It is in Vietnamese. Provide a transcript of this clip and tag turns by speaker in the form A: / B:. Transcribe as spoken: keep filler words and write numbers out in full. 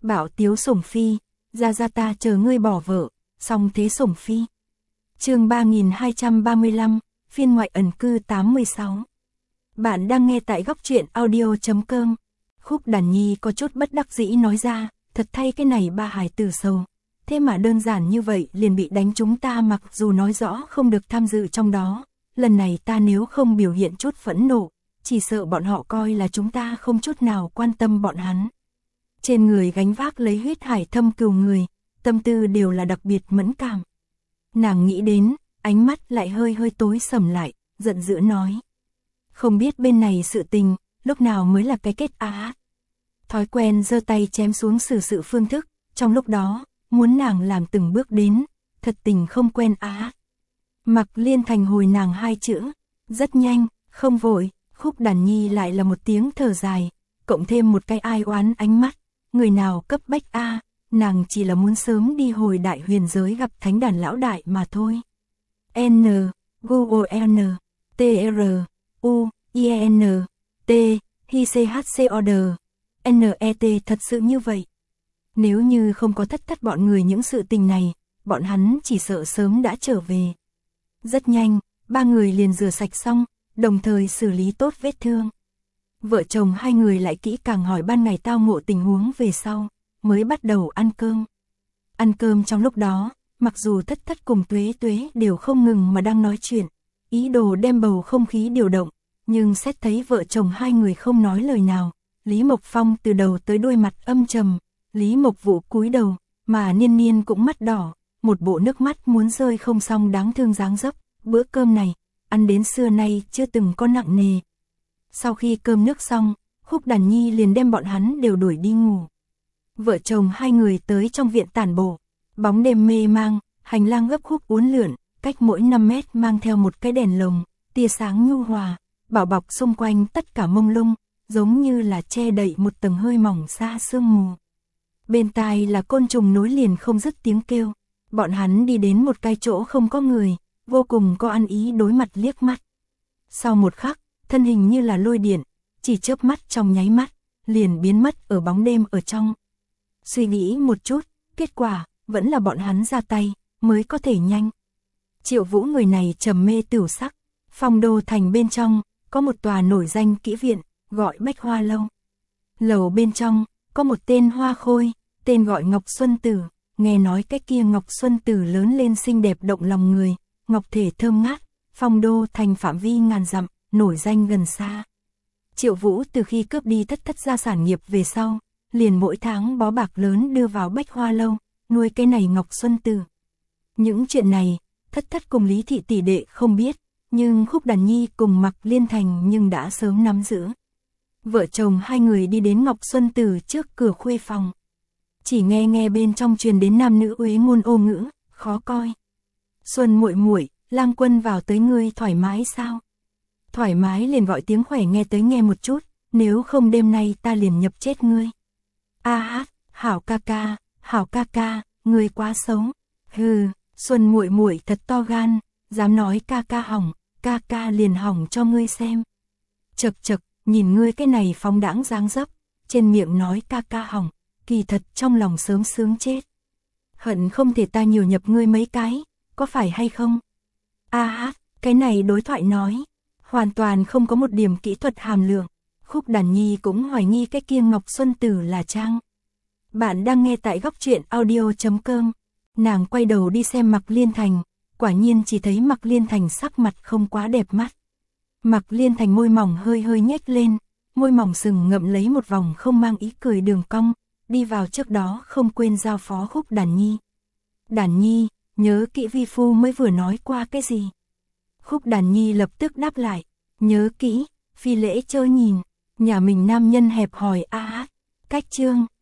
A: Bảo tiếu sủng phi, ra ra ta chờ ngươi bỏ vợ, xong thế sủng phi. Chương ba nghìn hai trăm ba mươi lăm, phiên ngoại ẩn cư tám mươi sáu. Bạn đang nghe tại góc truyện audio chấm com. Khúc Đàn Nhi có chút bất đắc dĩ nói ra, thật thay cái này ba hài tử sầu. Thế mà đơn giản như vậy liền bị đánh chúng ta, mặc dù nói rõ không được tham dự trong đó. Lần này ta nếu không biểu hiện chút phẫn nộ, chỉ sợ bọn họ coi là chúng ta không chút nào quan tâm bọn hắn. Trên người gánh vác lấy huyết hải thâm cừu người, tâm tư đều là đặc biệt mẫn cảm. Nàng nghĩ đến, ánh mắt lại hơi hơi tối sầm lại, giận dữ nói. Không biết bên này sự tình, lúc nào mới là cái kết á. Thói quen giơ tay chém xuống xử sự phương thức, trong lúc đó, muốn nàng làm từng bước đến, thật tình không quen á. Mặc Liên Thành hồi nàng hai chữ, rất nhanh, không vội. Khúc Đàn Nhi lại là một tiếng thở dài, cộng thêm một cái ai oán ánh mắt, người nào cấp bách a, nàng chỉ là muốn sớm đi hồi Đại Huyền giới gặp Thánh Đàn lão đại mà thôi. N, Google N, T R, U, I N, T, Hi C H C O D, N E T thật sự như vậy. Nếu như không có thất thất bọn người những sự tình này, bọn hắn chỉ sợ sớm đã trở về. Rất nhanh, ba người liền rửa sạch xong, đồng thời xử lý tốt vết thương. Vợ chồng hai người lại kỹ càng hỏi ban ngày tao ngộ tình huống về sau, mới bắt đầu ăn cơm. Ăn cơm trong lúc đó, mặc dù thất thất cùng Tuế Tuế đều không ngừng mà đang nói chuyện, ý đồ đem bầu không khí điều động, nhưng xét thấy vợ chồng hai người không nói lời nào, Lý Mộc Phong từ đầu tới đuôi mặt âm trầm, Lý Mộc Vũ cúi đầu, mà Niên Niên cũng mắt đỏ, một bộ nước mắt muốn rơi không xong đáng thương dáng dấp. Bữa cơm này, ăn đến xưa nay chưa từng có nặng nề. Sau khi cơm nước xong, Khúc Đàn Nhi liền đem bọn hắn đều đuổi đi ngủ. Vợ chồng hai người tới trong viện tản bộ, bóng đêm mê mang, hành lang gấp khúc uốn lượn, cách mỗi năm mét mang theo một cái đèn lồng, tia sáng nhu hòa, bảo bọc xung quanh tất cả mông lung, giống như là che đậy một tầng hơi mỏng xa sương mù. Bên tai là côn trùng nối liền không dứt tiếng kêu, bọn hắn đi đến một cái chỗ không có người, vô cùng có ăn ý đối mặt liếc mắt. Sau một khắc, thân hình như là lôi điện, chỉ chớp mắt trong nháy mắt, liền biến mất ở bóng đêm ở trong. Suy nghĩ một chút, kết quả, vẫn là bọn hắn ra tay, mới có thể nhanh. Triệu Vũ người này trầm mê tửu sắc, Phong Đô thành bên trong, có một tòa nổi danh kỹ viện, gọi Bách Hoa Lâu. Lầu bên trong, có một tên hoa khôi, tên gọi Ngọc Xuân Tử, nghe nói cái kia Ngọc Xuân Tử lớn lên xinh đẹp động lòng người. Ngọc thể thơm ngát, Phong Đô thành phạm vi ngàn dặm, nổi danh gần xa. Triệu Vũ từ khi cướp đi thất thất gia sản nghiệp về sau, liền mỗi tháng bó bạc lớn đưa vào Bách Hoa Lâu, nuôi cái này Ngọc Xuân Tử. Những chuyện này, thất thất cùng Lý thị tỷ đệ không biết, nhưng Khúc Đàn Nhi cùng Mặc Liên Thành nhưng đã sớm nắm giữ. Vợ chồng hai người đi đến Ngọc Xuân Tử trước cửa khuê phòng. Chỉ nghe nghe bên trong truyền đến nam nữ uế ngôn ô ngữ, khó coi. Xuân muội muội, Lang Quân vào tới ngươi thoải mái sao? Thoải mái liền gọi tiếng khỏe nghe tới nghe một chút, nếu không đêm nay ta liền nhập chết ngươi. A hát, hảo ca ca, hảo ca ca, ngươi quá xấu. Hừ, Xuân muội muội thật to gan, dám nói ca ca hỏng, ca ca liền hỏng cho ngươi xem. Chậc chậc, nhìn ngươi cái này phóng đãng dáng dấp, trên miệng nói ca ca hỏng, kỳ thật trong lòng sớm sướng chết. Hận không thể ta nhiều nhập ngươi mấy cái. Có phải hay không? A hát, cái này đối thoại nói, hoàn toàn không có một điểm kỹ thuật hàm lượng. Khúc Đàn Nhi cũng hoài nghi cái kia Ngọc Xuân Tử là trang. Bạn đang nghe tại góc truyện audio chấm com. Nàng quay đầu đi xem Mặc Liên Thành, quả nhiên chỉ thấy Mặc Liên Thành sắc mặt không quá đẹp mắt. Mặc Liên Thành môi mỏng hơi hơi nhếch lên, môi mỏng sừng ngậm lấy một vòng không mang ý cười đường cong, đi vào trước đó không quên giao phó Khúc Đàn Nhi. Đàn Nhi, nhớ kỹ vi phu mới vừa nói qua cái gì? Khúc Đàn Nhi lập tức đáp lại, nhớ kỹ, phi lễ chớ nhìn, nhà mình nam nhân hẹp hòi a hát. Cách chương,